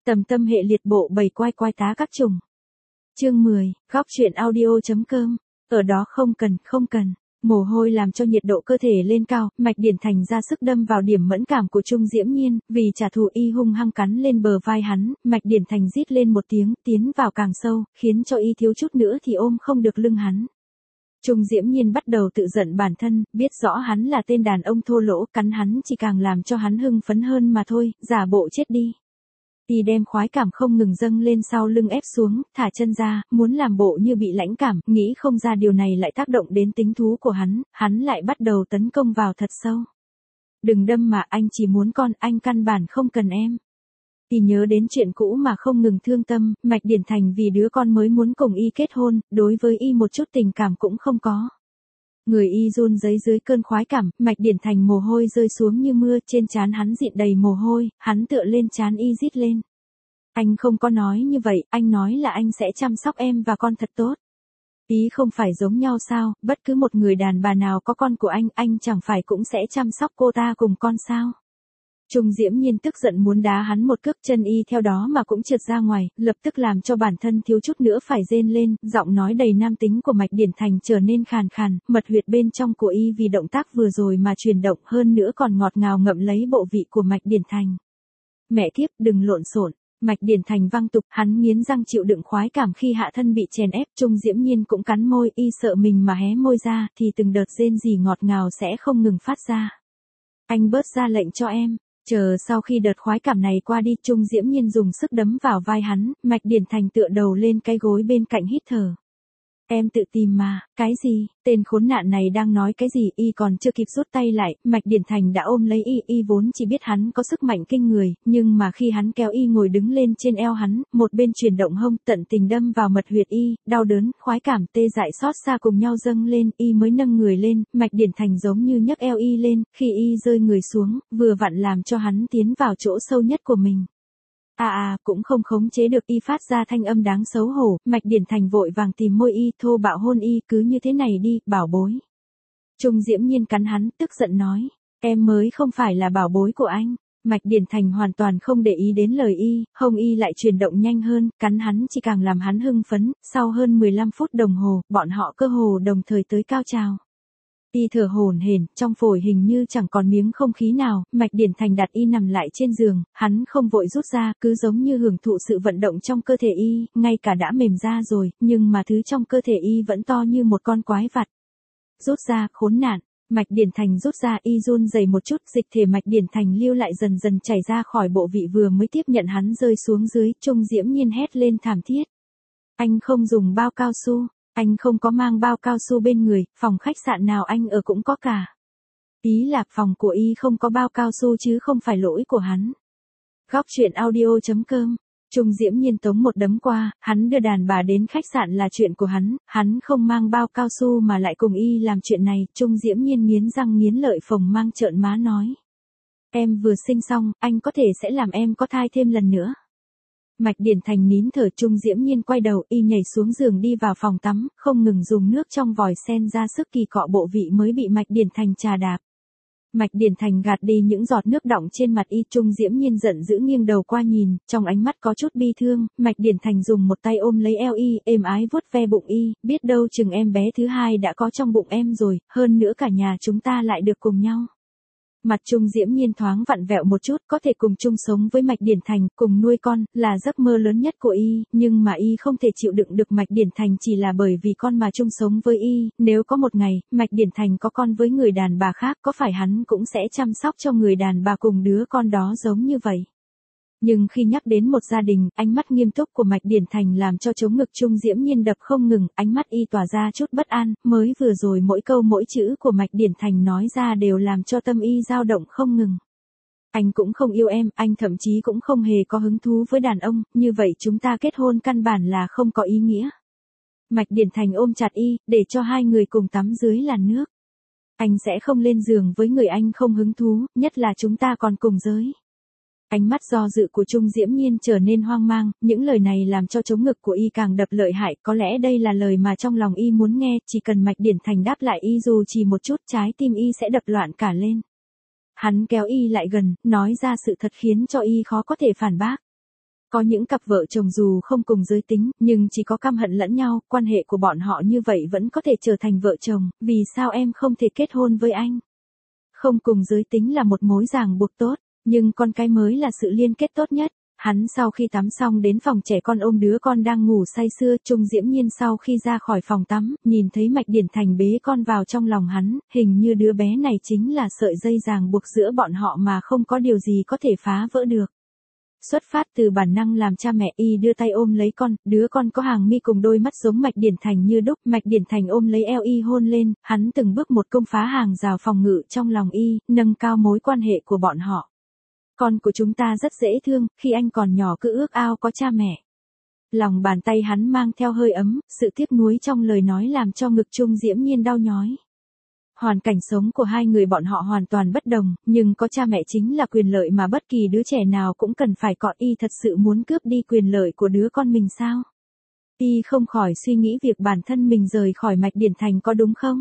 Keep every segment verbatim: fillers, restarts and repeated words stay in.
Tầm tâm hệ liệt bộ bảy quai quai tá các chủng. Chương mười, góc truyện audio.com. Ở đó không cần, không cần. Mồ hôi làm cho nhiệt độ cơ thể lên cao, Mạch Điển Thành ra sức đâm vào điểm mẫn cảm của Trung Diễm Nhiên, vì trả thù y hung hăng cắn lên bờ vai hắn, Mạch Điển Thành rít lên một tiếng, tiến vào càng sâu, khiến cho y thiếu chút nữa thì ôm không được lưng hắn. Trung Diễm Nhiên bắt đầu tự giận bản thân, biết rõ hắn là tên đàn ông thô lỗ, cắn hắn chỉ càng làm cho hắn hưng phấn hơn mà thôi, giả bộ chết đi. Y đem khoái cảm không ngừng dâng lên sau lưng ép xuống, thả chân ra, muốn làm bộ như bị lãnh cảm, nghĩ không ra điều này lại tác động đến tính thú của hắn, hắn lại bắt đầu tấn công vào thật sâu. Đừng đâm mà, anh chỉ muốn con, anh căn bản không cần em. Y nhớ đến chuyện cũ mà không ngừng thương tâm, Mạch Điển Thành vì đứa con mới muốn cùng y kết hôn, đối với y một chút tình cảm cũng không có. Người y run rẩy dưới cơn khoái cảm, Mạch Điển Thành mồ hôi rơi xuống như mưa, trên trán hắn dịn đầy mồ hôi, hắn tựa lên trán y rít lên. Anh không có nói như vậy, anh nói là anh sẽ chăm sóc em và con thật tốt. Ý không phải giống nhau sao, bất cứ một người đàn bà nào có con của anh, anh chẳng phải cũng sẽ chăm sóc cô ta cùng con sao. Trung Diễm Nhiên tức giận muốn đá hắn một cước, chân y theo đó mà cũng trượt ra ngoài, lập tức làm cho bản thân thiếu chút nữa phải rên lên, giọng nói đầy nam tính của Mạch Điển Thành trở nên khàn khàn, mật huyệt bên trong của y vì động tác vừa rồi mà chuyển động, hơn nữa còn ngọt ngào ngậm lấy bộ vị của Mạch Điển Thành. Mẹ kiếp, đừng lộn xộn. Mạch Điển Thành văng tục, hắn nghiến răng chịu đựng khoái cảm khi hạ thân bị chèn ép, Trung Diễm Nhiên cũng cắn môi, y sợ mình mà hé môi ra, thì từng đợt rên rỉ ngọt ngào sẽ không ngừng phát ra. Anh bớt ra lệnh cho em. Chờ sau khi đợt khoái cảm này qua đi, Trung Diễm Nhiên dùng sức đấm vào vai hắn, Mạch Điển Thành tựa đầu lên cái gối bên cạnh hít thở. Em tự tìm mà, cái gì, tên khốn nạn này đang nói cái gì, y còn chưa kịp rút tay lại, Mạch Điển Thành đã ôm lấy y, y vốn chỉ biết hắn có sức mạnh kinh người, nhưng mà khi hắn kéo y ngồi đứng lên trên eo hắn, một bên chuyển động hông, tận tình đâm vào mật huyệt y, đau đớn, khoái cảm, tê dại xót xa cùng nhau dâng lên, y mới nâng người lên, Mạch Điển Thành giống như nhấc eo y lên, khi y rơi người xuống, vừa vặn làm cho hắn tiến vào chỗ sâu nhất của mình. À à, cũng không khống chế được, y phát ra thanh âm đáng xấu hổ, Mạch Điển Thành vội vàng tìm môi y, thô bạo hôn y, cứ như thế này đi, bảo bối. Trung Diễm Nhiên cắn hắn, tức giận nói, em mới không phải là bảo bối của anh. Mạch Điển Thành hoàn toàn không để ý đến lời y, hông y lại chuyển động nhanh hơn, cắn hắn chỉ càng làm hắn hưng phấn, sau hơn mười lăm phút đồng hồ, bọn họ cơ hồ đồng thời tới cao trào. Y thở hổn hển, trong phổi hình như chẳng còn miếng không khí nào, Mạch Điển Thành đặt y nằm lại trên giường, hắn không vội rút ra, cứ giống như hưởng thụ sự vận động trong cơ thể y, ngay cả đã mềm ra rồi, nhưng mà thứ trong cơ thể y vẫn to như một con quái vật. Rút ra, khốn nạn. Mạch Điển Thành rút ra, y run rẩy một chút, dịch thể Mạch Điển Thành lưu lại dần dần chảy ra khỏi bộ vị vừa mới tiếp nhận hắn rơi xuống dưới, Trung Diễm Nhiên hét lên thảm thiết. Anh không dùng bao cao su. Anh không có mang bao cao su bên người, phòng khách sạn nào anh ở cũng có cả. Ý là phòng của y không có bao cao su chứ không phải lỗi của hắn. Góc truyện audio.com. Trung Diễm Nhiên tống một đấm qua, hắn đưa đàn bà đến khách sạn là chuyện của hắn, hắn không mang bao cao su mà lại cùng y làm chuyện này, Trung Diễm Nhiên nghiến răng nghiến lợi phồng mang trợn má nói. Em vừa sinh xong, anh có thể sẽ làm em có thai thêm lần nữa. Mạch Điển Thành nín thở, Trung Diễm Nhiên quay đầu, y nhảy xuống giường đi vào phòng tắm, không ngừng dùng nước trong vòi sen ra sức kỳ cọ bộ vị mới bị Mạch Điển Thành trà đạp. Mạch Điển Thành gạt đi những giọt nước đọng trên mặt y, Trung Diễm Nhiên giận dữ nghiêng đầu qua nhìn, trong ánh mắt có chút bi thương, Mạch Điển Thành dùng một tay ôm lấy eo y, êm ái vuốt ve bụng y, biết đâu chừng em bé thứ hai đã có trong bụng em rồi, hơn nữa cả nhà chúng ta lại được cùng nhau. Mặt Trung Diễm Nhiên thoáng vặn vẹo một chút, có thể cùng chung sống với Mạch Điển Thành, cùng nuôi con, là giấc mơ lớn nhất của y, nhưng mà y không thể chịu đựng được Mạch Điển Thành chỉ là bởi vì con mà chung sống với y, nếu có một ngày, Mạch Điển Thành có con với người đàn bà khác, có phải hắn cũng sẽ chăm sóc cho người đàn bà cùng đứa con đó giống như vậy. Nhưng khi nhắc đến một gia đình, ánh mắt nghiêm túc của Mạch Điển Thành làm cho trống ngực Trung Diễm Nhiên đập không ngừng, ánh mắt y tỏa ra chút bất an, mới vừa rồi mỗi câu mỗi chữ của Mạch Điển Thành nói ra đều làm cho tâm y dao động không ngừng. Anh cũng không yêu em, anh thậm chí cũng không hề có hứng thú với đàn ông, như vậy chúng ta kết hôn căn bản là không có ý nghĩa. Mạch Điển Thành ôm chặt y, để cho hai người cùng tắm dưới làn nước. Anh sẽ không lên giường với người anh không hứng thú, nhất là chúng ta còn cùng giới. Ánh mắt do dự của Trung Diễm Nhiên trở nên hoang mang, những lời này làm cho trống ngực của y càng đập lợi hại, có lẽ đây là lời mà trong lòng y muốn nghe, chỉ cần Mạch Điển Thành đáp lại y dù chỉ một chút, trái tim y sẽ đập loạn cả lên. Hắn kéo y lại gần, nói ra sự thật khiến cho y khó có thể phản bác. Có những cặp vợ chồng dù không cùng giới tính, nhưng chỉ có căm hận lẫn nhau, quan hệ của bọn họ như vậy vẫn có thể trở thành vợ chồng, vì sao em không thể kết hôn với anh? Không cùng giới tính là một mối ràng buộc tốt, nhưng con cái mới là sự liên kết tốt nhất. Hắn sau khi tắm xong đến phòng trẻ con ôm đứa con đang ngủ say sưa, Trung Diễm Nhiên sau khi ra khỏi phòng tắm, nhìn thấy Mạch Điển Thành bế con vào trong lòng hắn, hình như đứa bé này chính là sợi dây ràng buộc giữa bọn họ mà không có điều gì có thể phá vỡ được. Xuất phát từ bản năng làm cha mẹ, y đưa tay ôm lấy con, đứa con có hàng mi cùng đôi mắt giống Mạch Điển Thành như đúc, Mạch Điển Thành ôm lấy eo y hôn lên, hắn từng bước một công phá hàng rào phòng ngự trong lòng y, nâng cao mối quan hệ của bọn họ. Con của chúng ta rất dễ thương, khi anh còn nhỏ cứ ước ao có cha mẹ. Lòng bàn tay hắn mang theo hơi ấm, sự tiếc nuối trong lời nói làm cho ngực Trung Diễm Nhiên đau nhói. Hoàn cảnh sống của hai người bọn họ hoàn toàn bất đồng, nhưng có cha mẹ chính là quyền lợi mà bất kỳ đứa trẻ nào cũng cần phải có. Y thật sự muốn cướp đi quyền lợi của đứa con mình sao? Y không khỏi suy nghĩ việc bản thân mình rời khỏi Mạch Điển Thành có đúng không?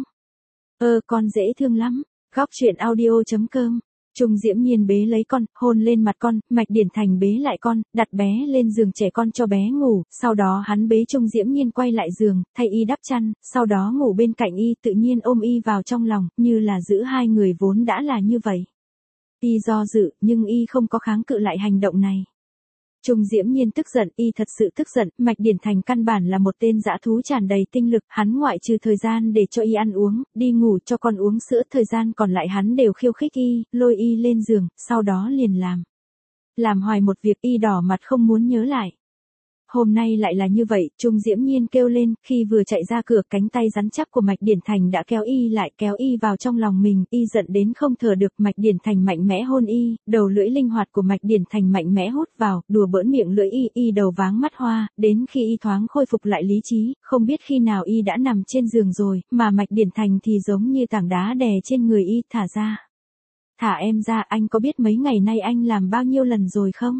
Ơ con dễ thương lắm. Góc truyện audio chấm com. Trung Diễm Nhiên bế lấy con, hôn lên mặt con, Mạch Điển Thành bế lại con, đặt bé lên giường trẻ con cho bé ngủ, sau đó hắn bế Trung Diễm Nhiên quay lại giường, thay y đắp chăn, sau đó ngủ bên cạnh y, tự nhiên ôm y vào trong lòng, như là giữ hai người vốn đã là như vậy. Y do dự, nhưng y không có kháng cự lại hành động này. Trung Diễm Nhiên tức giận, y thật sự tức giận, Mạch Điển Thành căn bản là một tên dã thú tràn đầy tinh lực, hắn ngoại trừ thời gian để cho y ăn uống, đi ngủ cho con uống sữa, thời gian còn lại hắn đều khiêu khích y, lôi y lên giường, sau đó liền làm. Làm hoài một việc y đỏ mặt không muốn nhớ lại. Hôm nay lại là như vậy, Trung Diễm Nhiên kêu lên, khi vừa chạy ra cửa, cánh tay rắn chắc của Mạch Điển Thành đã kéo y lại, kéo y vào trong lòng mình, y giận đến không thở được, Mạch Điển Thành mạnh mẽ hôn y, đầu lưỡi linh hoạt của Mạch Điển Thành mạnh mẽ hút vào, đùa bỡn miệng lưỡi y, y đầu váng mắt hoa, đến khi y thoáng khôi phục lại lý trí, không biết khi nào y đã nằm trên giường rồi, mà Mạch Điển Thành thì giống như tảng đá đè trên người y, thả ra. Thả em ra, anh có biết mấy ngày nay anh làm bao nhiêu lần rồi không?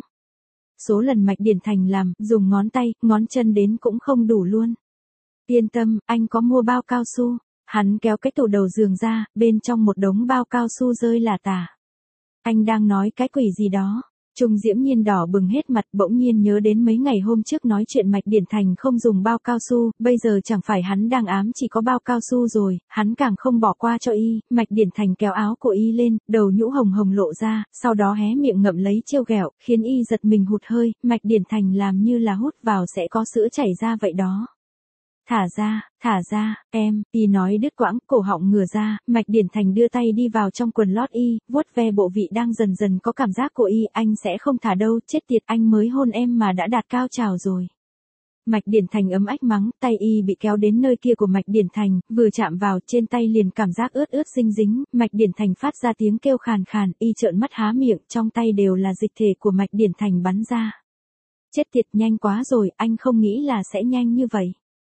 Số lần Mạch Điển Thành làm, dùng ngón tay, ngón chân đến cũng không đủ luôn. Yên tâm, anh có mua bao cao su. Hắn kéo cái tủ đầu giường ra, bên trong một đống bao cao su rơi là tả. Anh đang nói cái quỷ gì đó? Trung Diễm Nhiên đỏ bừng hết mặt, bỗng nhiên nhớ đến mấy ngày hôm trước nói chuyện Mạch Điển Thành không dùng bao cao su, bây giờ chẳng phải hắn đang ám chỉ có bao cao su rồi, hắn càng không bỏ qua cho y. Mạch Điển Thành kéo áo của y lên, đầu nhũ hồng hồng lộ ra, sau đó hé miệng ngậm lấy trêu ghẹo, khiến y giật mình hụt hơi, Mạch Điển Thành làm như là hút vào sẽ có sữa chảy ra vậy đó. Thả ra, thả ra, em, y nói đứt quãng, cổ họng ngửa ra, Mạch Điển Thành đưa tay đi vào trong quần lót y, vuốt ve bộ vị đang dần dần có cảm giác của y, anh sẽ không thả đâu, chết tiệt, anh mới hôn em mà đã đạt cao trào rồi. Mạch Điển Thành ấm ách mắng, tay y bị kéo đến nơi kia của Mạch Điển Thành, vừa chạm vào, trên tay liền cảm giác ướt ướt dinh dính, Mạch Điển Thành phát ra tiếng kêu khàn khàn, y trợn mắt há miệng, trong tay đều là dịch thể của Mạch Điển Thành bắn ra. Chết tiệt, nhanh quá rồi, anh không nghĩ là sẽ nhanh như vậy.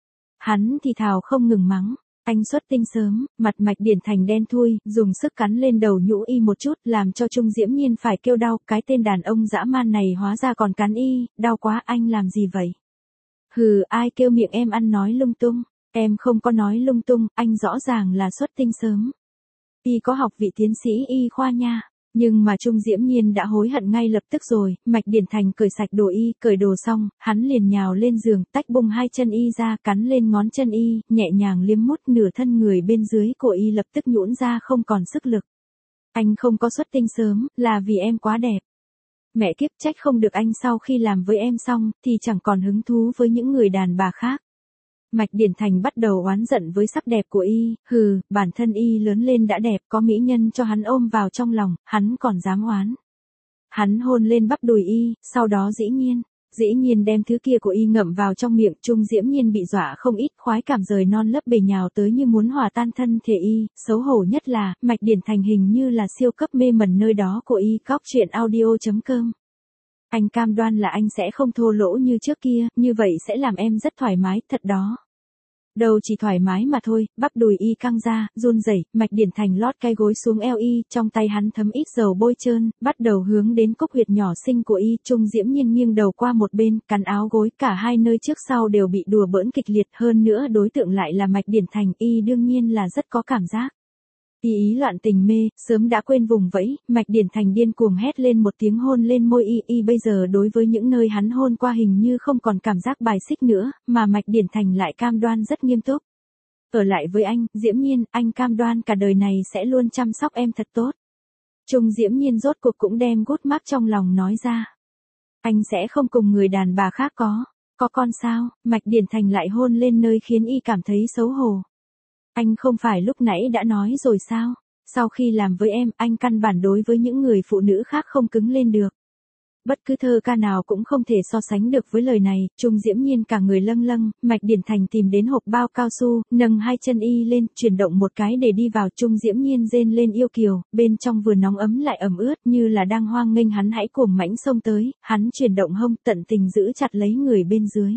Hắn thì thào không ngừng mắng, anh xuất tinh sớm, mặt Mạch Điển Thành đen thui, dùng sức cắn lên đầu nhũ y một chút, làm cho Trung Diễm Nhiên phải kêu đau, cái tên đàn ông dã man này hóa ra còn cắn y, đau quá, anh làm gì vậy? Hừ, ai kêu miệng em ăn nói lung tung, em không có nói lung tung, anh rõ ràng là xuất tinh sớm. Y có học vị tiến sĩ y khoa nha. Nhưng mà Trung Diễm Nhiên đã hối hận ngay lập tức rồi, Mạch Điển Thành cởi sạch đồ y, cởi đồ xong, hắn liền nhào lên giường, tách bung hai chân y ra, cắn lên ngón chân y, nhẹ nhàng liếm mút nửa thân người bên dưới của y lập tức nhũn ra không còn sức lực. Anh không có xuất tinh sớm, là vì em quá đẹp. Mẹ kiếp, trách không được anh sau khi làm với em xong, thì chẳng còn hứng thú với những người đàn bà khác. Mạch Điển Thành bắt đầu oán giận với sắc đẹp của y, hừ, bản thân y lớn lên đã đẹp, có mỹ nhân cho hắn ôm vào trong lòng, hắn còn dám oán. Hắn hôn lên bắp đùi y, sau đó dĩ nhiên, dĩ nhiên đem thứ kia của y ngậm vào trong miệng. Trung Diễm Nhiên bị dọa không ít, khoái cảm rời non lấp bề nhào tới như muốn hòa tan thân thể y, xấu hổ nhất là, Mạch Điển Thành hình như là siêu cấp mê mẩn nơi đó của y. Góc truyện audio chấm com. Anh cam đoan là anh sẽ không thô lỗ như trước kia, như vậy sẽ làm em rất thoải mái, thật đó. Đâu chỉ thoải mái mà thôi, bắp đùi y căng ra, run rẩy, Mạch Điển Thành lót cái gối xuống eo y, trong tay hắn thấm ít dầu bôi trơn, bắt đầu hướng đến cúc huyệt nhỏ xinh của y. Trung Diễm Nhiên nghiêng đầu qua một bên, cắn áo gối, cả hai nơi trước sau đều bị đùa bỡn kịch liệt, hơn nữa đối tượng lại là Mạch Điển Thành, y đương nhiên là rất có cảm giác. Ý ý loạn tình mê, sớm đã quên vùng vẫy, Mạch Điển Thành điên cuồng hét lên một tiếng hôn lên môi y y bây giờ đối với những nơi hắn hôn qua hình như không còn cảm giác bài xích nữa, mà Mạch Điển Thành lại cam đoan rất nghiêm túc. Ở lại với anh, Diễm Nhiên, anh cam đoan cả đời này sẽ luôn chăm sóc em thật tốt. Trung Diễm Nhiên rốt cuộc cũng đem gút mắc trong lòng nói ra. Anh sẽ không cùng người đàn bà khác có, có con sao, Mạch Điển Thành lại hôn lên nơi khiến y cảm thấy xấu hổ. Anh không phải lúc nãy đã nói rồi sao, sau khi làm với em, anh căn bản đối với những người phụ nữ khác không cứng lên được. Bất cứ thơ ca nào cũng không thể so sánh được với lời này, Trung Diễm Nhiên cả người lâng lâng, Mạch Điển Thành tìm đến hộp bao cao su, nâng hai chân y lên, chuyển động một cái để đi vào, Trung Diễm Nhiên rên lên yêu kiều, bên trong vừa nóng ấm lại ẩm ướt như là đang hoang nghênh hắn hãy cuồng mãnh xông tới, hắn chuyển động hông tận tình giữ chặt lấy người bên dưới.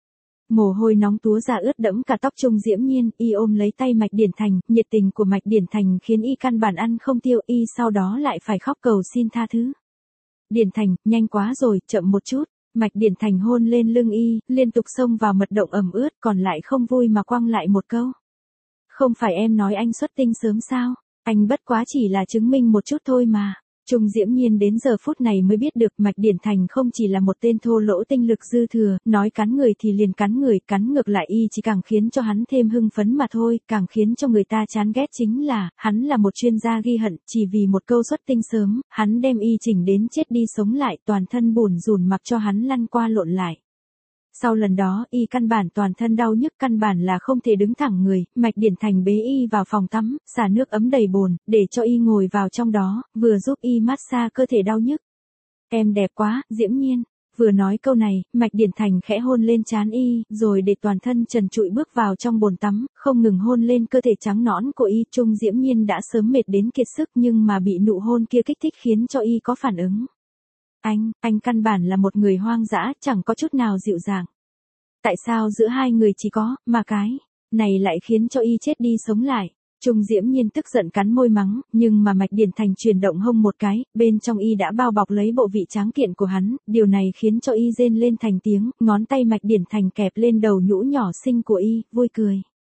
Mồ hôi nóng túa ra ướt đẫm cả tóc Trung Diễm Nhiên, y ôm lấy tay Mạch Điển Thành, nhiệt tình của Mạch Điển Thành khiến y căn bản ăn không tiêu, y sau đó lại phải khóc cầu xin tha thứ. Điển Thành, nhanh quá rồi, chậm một chút. Mạch Điển Thành hôn lên lưng y, liên tục xông vào mật động ẩm ướt, còn lại không vui mà quăng lại một câu. Không phải em nói anh xuất tinh sớm sao? Anh bất quá chỉ là chứng minh một chút thôi mà. Trung Diễm Nhiên đến giờ phút này mới biết được Mạch Điển Thành không chỉ là một tên thô lỗ tinh lực dư thừa, nói cắn người thì liền cắn người, cắn ngược lại y chỉ càng khiến cho hắn thêm hưng phấn mà thôi, càng khiến cho người ta chán ghét chính là, hắn là một chuyên gia ghi hận, chỉ vì một câu xuất tinh sớm, hắn đem y chỉnh đến chết đi sống lại, toàn thân bủn rủn mặc cho hắn lăn qua lộn lại. Sau lần đó, y căn bản toàn thân đau nhức, căn bản là không thể đứng thẳng người, Mạch Điển Thành bế y vào phòng tắm, xả nước ấm đầy bồn, để cho y ngồi vào trong đó, vừa giúp y massage cơ thể đau nhức. Em đẹp quá, Diễm Nhiên. Vừa nói câu này, Mạch Điển Thành khẽ hôn lên trán y, rồi để toàn thân trần trụi bước vào trong bồn tắm, không ngừng hôn lên cơ thể trắng nõn của y. Trung Diễm Nhiên đã sớm mệt đến kiệt sức nhưng mà bị nụ hôn kia kích thích khiến cho y có phản ứng. Anh, anh căn bản là một người hoang dã, chẳng có chút nào dịu dàng. Tại sao giữa hai người chỉ có, mà cái này lại khiến cho y chết đi sống lại? Trung Diễm Nhiên tức giận cắn môi mắng, nhưng mà Mạch Điển Thành chuyển động hông một cái, bên trong y đã bao bọc lấy bộ vị tráng kiện của hắn, điều này khiến cho y rên lên thành tiếng, ngón tay Mạch Điển Thành kẹp lên đầu nhũ nhỏ xinh của y, vui cười.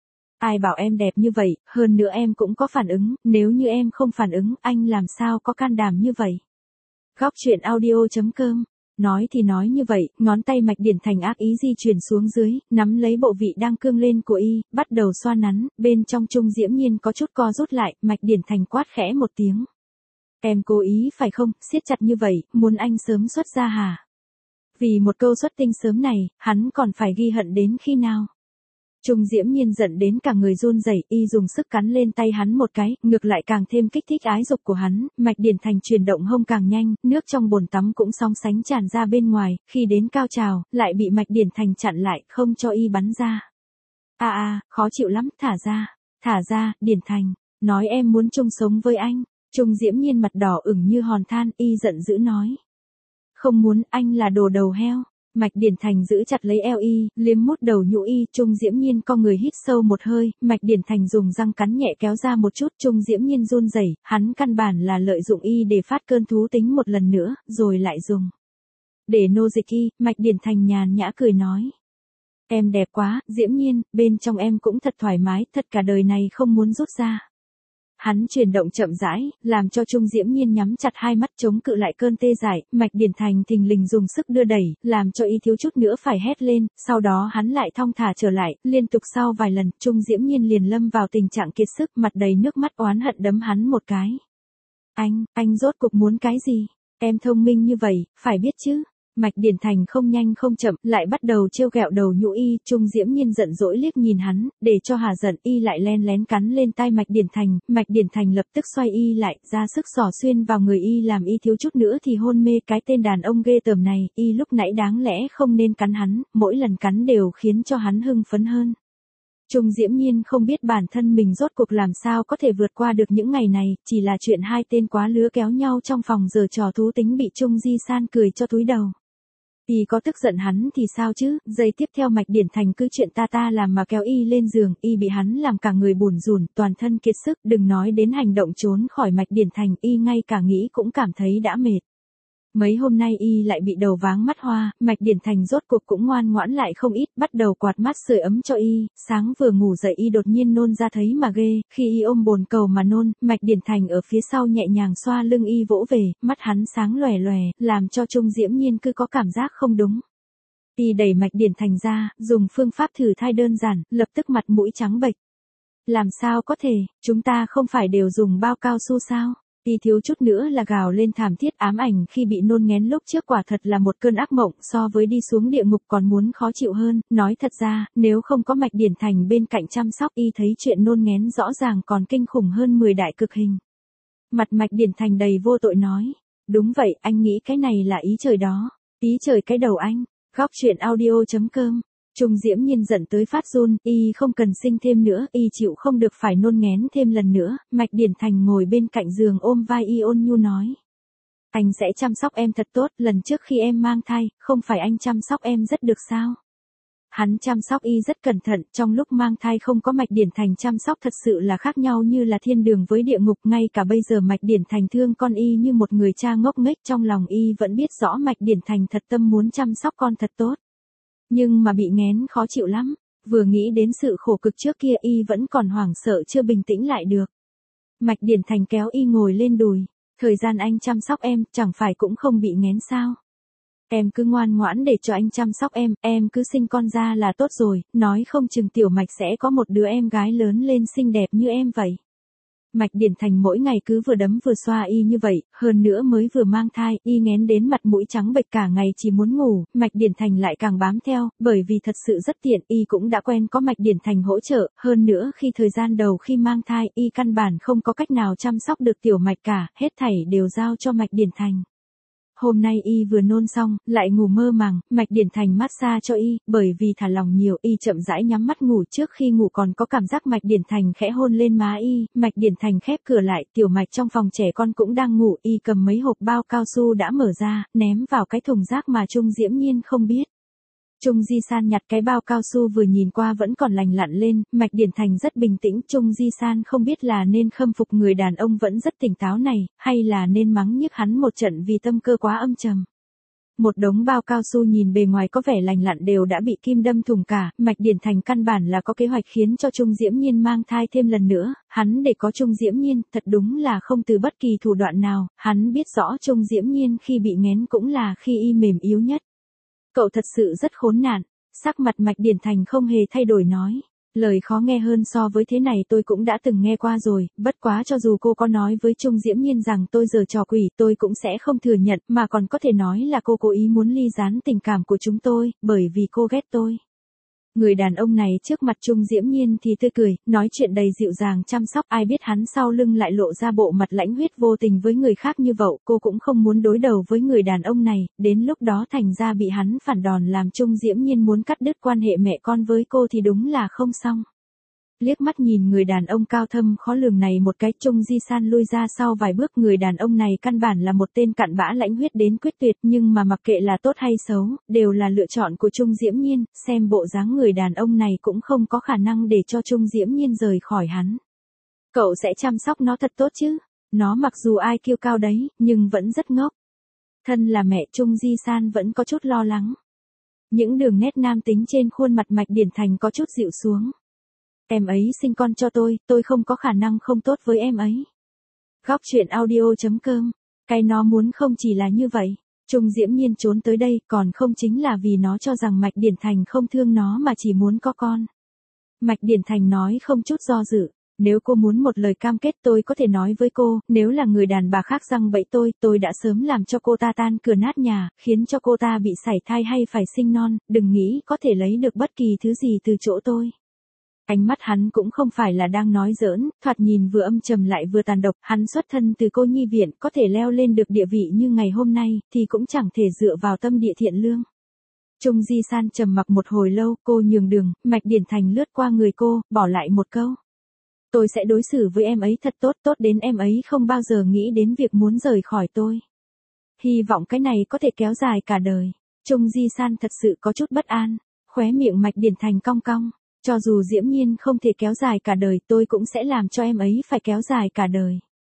Ai bảo em đẹp như vậy, hơn nữa em cũng có phản ứng, nếu như em không phản ứng, anh làm sao có can đảm như vậy? Góc truyện audio chấm com. Nói thì nói như vậy, ngón tay Mạch Điển Thành ác ý di chuyển xuống dưới, nắm lấy bộ vị đang cương lên của y, bắt đầu xoa nắn, bên trong Trung Diễm Nhiên có chút co rút lại, Mạch Điển Thành quát khẽ một tiếng. Em cố ý phải không, siết chặt như vậy, muốn anh sớm xuất ra hả? Vì một câu xuất tinh sớm này, hắn còn phải ghi hận đến khi nào? Trung Diễm Nhiên giận đến cả người run rẩy, y dùng sức cắn lên tay hắn một cái, ngược lại càng thêm kích thích ái dục của hắn, Mạch Điển Thành chuyển động hông càng nhanh, nước trong bồn tắm cũng sóng sánh tràn ra bên ngoài, khi đến cao trào, lại bị Mạch Điển Thành chặn lại, không cho y bắn ra. A a, khó chịu lắm, thả ra, thả ra, Điển Thành, nói em muốn chung sống với anh. Trung Diễm Nhiên mặt đỏ ửng như hòn than, y giận dữ nói. Không muốn, anh là đồ đầu heo. Mạch Điển Thành giữ chặt lấy eo y, liếm mút đầu nhũ y, Trung Diễm Nhiên co người hít sâu một hơi, Mạch Điển Thành dùng răng cắn nhẹ kéo ra một chút, Trung Diễm Nhiên run rẩy, hắn căn bản là lợi dụng y để phát cơn thú tính một lần nữa, rồi lại dùng. Để nô dịch y, Mạch Điển Thành nhàn nhã cười nói. Em đẹp quá, Diễm Nhiên, bên trong em cũng thật thoải mái, thật cả đời này không muốn rút ra. Hắn chuyển động chậm rãi, làm cho Trung Diễm Nhiên nhắm chặt hai mắt chống cự lại cơn tê dại, Mạch Điển Thành thình lình dùng sức đưa đẩy, làm cho y thiếu chút nữa phải hét lên, sau đó hắn lại thong thả trở lại, liên tục sau vài lần, Trung Diễm Nhiên liền lâm vào tình trạng kiệt sức, mặt đầy nước mắt oán hận đấm hắn một cái. Anh, anh rốt cuộc muốn cái gì? Em thông minh như vậy, phải biết chứ? Mạch Điển Thành không nhanh không chậm, lại bắt đầu trêu ghẹo đầu nhũ y, Trung Diễm Nhiên giận dỗi liếc nhìn hắn, để cho hà giận y lại len lén cắn lên tai Mạch Điển Thành, Mạch Điển Thành lập tức xoay y lại, ra sức xỏ xuyên vào người y làm y thiếu chút nữa thì hôn mê, cái tên đàn ông ghê tởm này, y lúc nãy đáng lẽ không nên cắn hắn, mỗi lần cắn đều khiến cho hắn hưng phấn hơn. Trung Diễm Nhiên không biết bản thân mình rốt cuộc làm sao có thể vượt qua được những ngày này, chỉ là chuyện hai tên quá lứa kéo nhau trong phòng giở trò thú tính bị Trung Di San cười cho túi đầu. Y có tức giận hắn thì sao chứ, giây tiếp theo Mạch Điển Thành cứ chuyện ta ta làm mà kéo y lên giường, y bị hắn làm cả người bủn rủn, toàn thân kiệt sức, đừng nói đến hành động trốn khỏi Mạch Điển Thành, y ngay cả nghĩ cũng cảm thấy đã mệt. Mấy hôm nay y lại bị đầu váng mắt hoa, Mạch Điển Thành rốt cuộc cũng ngoan ngoãn lại không ít, bắt đầu quạt mát sưởi ấm cho y, sáng vừa ngủ dậy y đột nhiên nôn ra thấy mà ghê, khi y ôm bồn cầu mà nôn, Mạch Điển Thành ở phía sau nhẹ nhàng xoa lưng y vỗ về, mắt hắn sáng lòe lòe, làm cho Trung Diễm Nhiên cứ có cảm giác không đúng. Y đẩy Mạch Điển Thành ra, dùng phương pháp thử thai đơn giản, lập tức mặt mũi trắng bệch. Làm sao có thể, chúng ta không phải đều dùng bao cao su sao? Y thiếu chút nữa là gào lên thảm thiết, ám ảnh khi bị nôn nghén lúc trước quả thật là một cơn ác mộng, so với đi xuống địa ngục còn muốn khó chịu hơn. Nói thật ra, nếu không có Mạch Điển Thành bên cạnh chăm sóc, y thấy chuyện nôn nghén rõ ràng còn kinh khủng hơn mười đại cực hình. Mặt Mạch Điển Thành đầy vô tội nói, đúng vậy, anh nghĩ cái này là ý trời đó. Ý trời cái đầu anh. Góc truyện audio chấm com. Trung Diễm Nhiên giận tới phát run, y không cần sinh thêm nữa, y chịu không được phải nôn nghén thêm lần nữa. Mạch Điển Thành ngồi bên cạnh giường ôm vai y ôn nhu nói. Anh sẽ chăm sóc em thật tốt, lần trước khi em mang thai, không phải anh chăm sóc em rất được sao? Hắn chăm sóc y rất cẩn thận, trong lúc mang thai không có Mạch Điển Thành chăm sóc thật sự là khác nhau như là thiên đường với địa ngục, ngay cả bây giờ Mạch Điển Thành thương con y như một người cha ngốc nghếch, trong lòng y vẫn biết rõ Mạch Điển Thành thật tâm muốn chăm sóc con thật tốt. Nhưng mà bị nghén khó chịu lắm, vừa nghĩ đến sự khổ cực trước kia y vẫn còn hoảng sợ chưa bình tĩnh lại được. Mạch Điển Thành kéo y ngồi lên đùi, thời gian anh chăm sóc em, chẳng phải cũng không bị nghén sao? Em cứ ngoan ngoãn để cho anh chăm sóc em, em cứ sinh con ra là tốt rồi, nói không chừng tiểu Mạch sẽ có một đứa em gái lớn lên xinh đẹp như em vậy. Mạch Điển Thành mỗi ngày cứ vừa đấm vừa xoa y như vậy, hơn nữa mới vừa mang thai, y nghén đến mặt mũi trắng bệch cả ngày chỉ muốn ngủ, Mạch Điển Thành lại càng bám theo, bởi vì thật sự rất tiện, y cũng đã quen có Mạch Điển Thành hỗ trợ, hơn nữa khi thời gian đầu khi mang thai, y căn bản không có cách nào chăm sóc được tiểu Mạch cả, hết thảy đều giao cho Mạch Điển Thành. Hôm nay y vừa nôn xong, lại ngủ mơ màng, Mạch Điển Thành massage cho y, bởi vì thả lỏng nhiều, y chậm rãi nhắm mắt ngủ, trước khi ngủ còn có cảm giác Mạch Điển Thành khẽ hôn lên má y, Mạch Điển Thành khép cửa lại, tiểu Mạch trong phòng trẻ con cũng đang ngủ, y cầm mấy hộp bao cao su đã mở ra, ném vào cái thùng rác mà Trung Diễm Nhiên không biết. Trung Di San nhặt cái bao cao su vừa nhìn qua vẫn còn lành lặn lên, Mạch Điển Thành rất bình tĩnh, Trung Di San không biết là nên khâm phục người đàn ông vẫn rất tỉnh táo này, hay là nên mắng nhức hắn một trận vì tâm cơ quá âm trầm. Một đống bao cao su nhìn bề ngoài có vẻ lành lặn đều đã bị kim đâm thủng cả, Mạch Điển Thành căn bản là có kế hoạch khiến cho Trung Diễm Nhiên mang thai thêm lần nữa, hắn để có Trung Diễm Nhiên, thật đúng là không từ bất kỳ thủ đoạn nào, hắn biết rõ Trung Diễm Nhiên khi bị nghén cũng là khi y mềm yếu nhất. Cậu thật sự rất khốn nạn, sắc mặt Mạch Điển Thành không hề thay đổi nói. Lời khó nghe hơn so với thế này tôi cũng đã từng nghe qua rồi, bất quá cho dù cô có nói với Trung Diễm Nhiên rằng tôi giở trò quỷ tôi cũng sẽ không thừa nhận, mà còn có thể nói là cô cố ý muốn ly gián tình cảm của chúng tôi, bởi vì cô ghét tôi. Người đàn ông này trước mặt Trung Diễm Nhiên thì tươi cười, nói chuyện đầy dịu dàng chăm sóc, ai biết hắn sau lưng lại lộ ra bộ mặt lãnh huyết vô tình với người khác như vậy, cô cũng không muốn đối đầu với người đàn ông này, đến lúc đó thành ra bị hắn phản đòn làm Trung Diễm Nhiên muốn cắt đứt quan hệ mẹ con với cô thì đúng là không xong. Liếc mắt nhìn người đàn ông cao thâm khó lường này một cái, Trung Di San lui ra sau vài bước, người đàn ông này căn bản là một tên cặn bã lãnh huyết đến quyết tuyệt, nhưng mà mặc kệ là tốt hay xấu, đều là lựa chọn của Trung Diễm Nhiên, xem bộ dáng người đàn ông này cũng không có khả năng để cho Trung Diễm Nhiên rời khỏi hắn. Cậu sẽ chăm sóc nó thật tốt chứ, nó mặc dù ai kiêu cao đấy, nhưng vẫn rất ngốc. Thân là mẹ, Trung Di San vẫn có chút lo lắng. Những đường nét nam tính trên khuôn mặt Mạch Điển Thành có chút dịu xuống. Em ấy sinh con cho tôi, tôi không có khả năng không tốt với em ấy. Góc truyện audio chấm com. Cái nó muốn không chỉ là như vậy. Trung Diễm Nhiên trốn tới đây còn không chính là vì nó cho rằng Mạch Điển Thành không thương nó mà chỉ muốn có con. Mạch Điển Thành nói không chút do dự. Nếu cô muốn một lời cam kết tôi có thể nói với cô, nếu là người đàn bà khác răng bẫy tôi, tôi đã sớm làm cho cô ta tan cửa nát nhà, khiến cho cô ta bị sảy thai hay phải sinh non, đừng nghĩ có thể lấy được bất kỳ thứ gì từ chỗ tôi. Ánh mắt hắn cũng không phải là đang nói giỡn, thoạt nhìn vừa âm trầm lại vừa tàn độc, hắn xuất thân từ cô nhi viện, có thể leo lên được địa vị như ngày hôm nay, thì cũng chẳng thể dựa vào tâm địa thiện lương. Trung Di San trầm mặc một hồi lâu, cô nhường đường, Mạch Điển Thành lướt qua người cô, bỏ lại một câu. Tôi sẽ đối xử với em ấy thật tốt, tốt đến em ấy không bao giờ nghĩ đến việc muốn rời khỏi tôi. Hy vọng cái này có thể kéo dài cả đời. Trung Di San thật sự có chút bất an, khóe miệng Mạch Điển Thành cong cong. Cho dù Diễm Nhiên không thể kéo dài cả đời, tôi cũng sẽ làm cho em ấy phải kéo dài cả đời.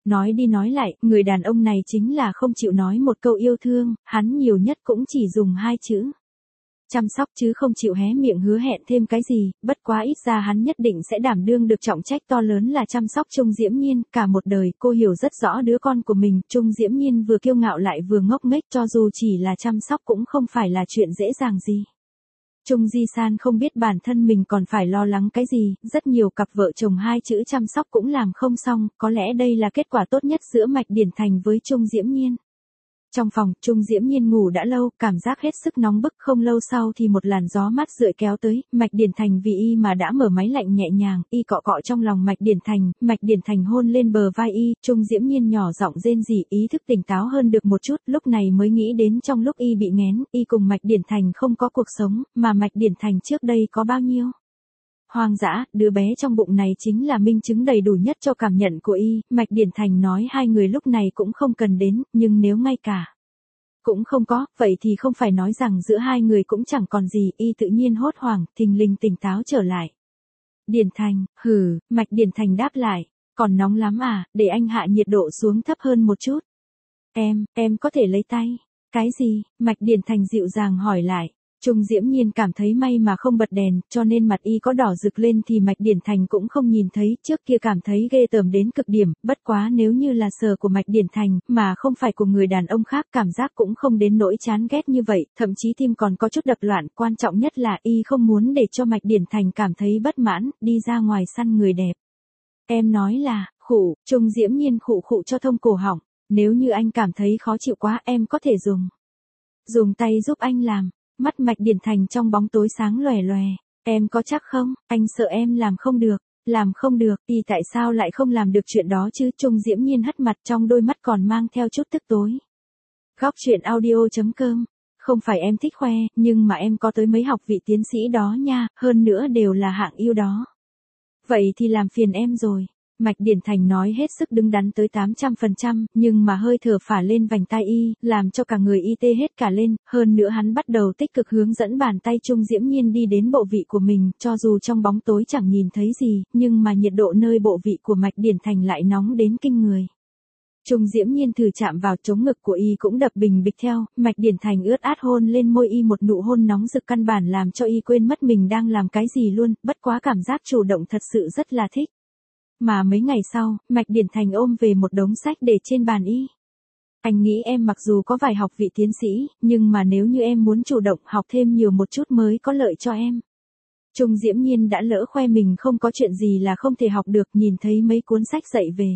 Nói đi nói lại, người đàn ông này chính là không chịu nói một câu yêu thương, hắn nhiều nhất cũng chỉ dùng hai chữ. Chăm sóc chứ không chịu hé miệng hứa hẹn thêm cái gì, bất quá ít ra hắn nhất định sẽ đảm đương được trọng trách to lớn là chăm sóc Trung Diễm Nhiên, cả một đời cô hiểu rất rõ đứa con của mình, Trung Diễm Nhiên vừa kiêu ngạo lại vừa ngốc nghếch, cho dù chỉ là chăm sóc cũng không phải là chuyện dễ dàng gì. Trung Di San không biết bản thân mình còn phải lo lắng cái gì, rất nhiều cặp vợ chồng hai chữ chăm sóc cũng làm không xong, có lẽ đây là kết quả tốt nhất giữa Mạch Điển Thành với Trung Diễm Nhiên. Trong phòng, Trung Diễm Nhiên ngủ đã lâu, cảm giác hết sức nóng bức, không lâu sau thì một làn gió mát rượi kéo tới, Mạch Điển Thành vì y mà đã mở máy lạnh nhẹ nhàng, y cọ cọ trong lòng Mạch Điển Thành, Mạch Điển Thành hôn lên bờ vai y, Trung Diễm Nhiên nhỏ giọng rên rỉ, ý thức tỉnh táo hơn được một chút, lúc này mới nghĩ đến trong lúc y bị nghén, y cùng Mạch Điển Thành không có cuộc sống, mà Mạch Điển Thành trước đây có bao nhiêu. Hoang dã, đứa bé trong bụng này chính là minh chứng đầy đủ nhất cho cảm nhận của y, Mạch Điển Thành nói hai người lúc này cũng không cần đến, nhưng nếu ngay cả cũng không có, vậy thì không phải nói rằng giữa hai người cũng chẳng còn gì, y tự nhiên hốt hoảng, thình lình tỉnh táo trở lại. Điển Thành, hừ, Mạch Điển Thành đáp lại, còn nóng lắm à, để anh hạ nhiệt độ xuống thấp hơn một chút. Em, em có thể lấy tay. Cái gì? Mạch Điển Thành dịu dàng hỏi lại. Trung Diễm Nhiên cảm thấy may mà không bật đèn, cho nên mặt y có đỏ rực lên thì Mạch Điển Thành cũng không nhìn thấy, trước kia cảm thấy ghê tởm đến cực điểm, bất quá nếu như là sờ của Mạch Điển Thành, mà không phải của người đàn ông khác, cảm giác cũng không đến nỗi chán ghét như vậy, thậm chí tim còn có chút đập loạn, quan trọng nhất là y không muốn để cho Mạch Điển Thành cảm thấy bất mãn, đi ra ngoài săn người đẹp. Em nói là, khụ, Trung Diễm Nhiên khụ khụ cho thông cổ họng, nếu như anh cảm thấy khó chịu quá em có thể dùng. Dùng tay giúp anh làm. Mắt Mạch Điển Thành trong bóng tối sáng lòe lòe, em có chắc không, anh sợ em làm không được, làm không được, thì tại sao lại không làm được chuyện đó chứ, Trung Diễm Nhiên hất mặt trong đôi mắt còn mang theo chút tức tối. Góc truyện audio chấm com, không phải em thích khoe, nhưng mà em có tới mấy học vị tiến sĩ đó nha, hơn nữa đều là hạng yêu đó. Vậy thì làm phiền em rồi. Mạch Điển Thành nói hết sức đứng đắn tới tám trăm phần trăm, nhưng mà hơi thở phả lên vành tai y, làm cho cả người y tê hết cả lên, hơn nữa hắn bắt đầu tích cực hướng dẫn bàn tay Trung Diễm Nhiên đi đến bộ vị của mình, cho dù trong bóng tối chẳng nhìn thấy gì, nhưng mà nhiệt độ nơi bộ vị của Mạch Điển Thành lại nóng đến kinh người. Trung Diễm Nhiên thử chạm vào chống ngực của y cũng đập bình bịch theo, Mạch Điển Thành ướt át hôn lên môi y một nụ hôn nóng rực căn bản làm cho y quên mất mình đang làm cái gì luôn, bất quá cảm giác chủ động thật sự rất là thích. Mà mấy ngày sau, Mạch Điển Thành ôm về một đống sách để trên bàn y. Anh nghĩ em mặc dù có vài học vị tiến sĩ, nhưng mà nếu như em muốn chủ động học thêm nhiều một chút mới có lợi cho em. Trung Diễm Nhiên đã lỡ khoe mình không có chuyện gì là không thể học được, nhìn thấy mấy cuốn sách dạy về.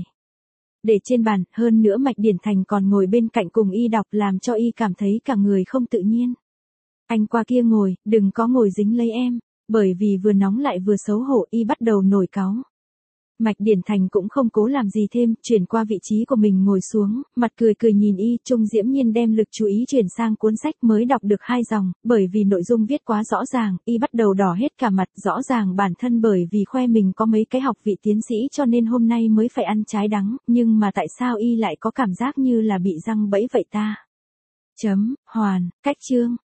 Để trên bàn, hơn nữa Mạch Điển Thành còn ngồi bên cạnh cùng y đọc làm cho y cảm thấy cả người không tự nhiên. Anh qua kia ngồi, đừng có ngồi dính lấy em, bởi vì vừa nóng lại vừa xấu hổ y bắt đầu nổi cáu. Mạch Điển Thành cũng không cố làm gì thêm, chuyển qua vị trí của mình ngồi xuống, mặt cười cười nhìn y, Trung Diễm Nhiên đem lực chú ý chuyển sang cuốn sách mới đọc được hai dòng, bởi vì nội dung viết quá rõ ràng, y bắt đầu đỏ hết cả mặt, rõ ràng bản thân bởi vì khoe mình có mấy cái học vị tiến sĩ cho nên hôm nay mới phải ăn trái đắng, nhưng mà tại sao y lại có cảm giác như là bị răng bẫy vậy ta? Chấm, hoàn, cách chương.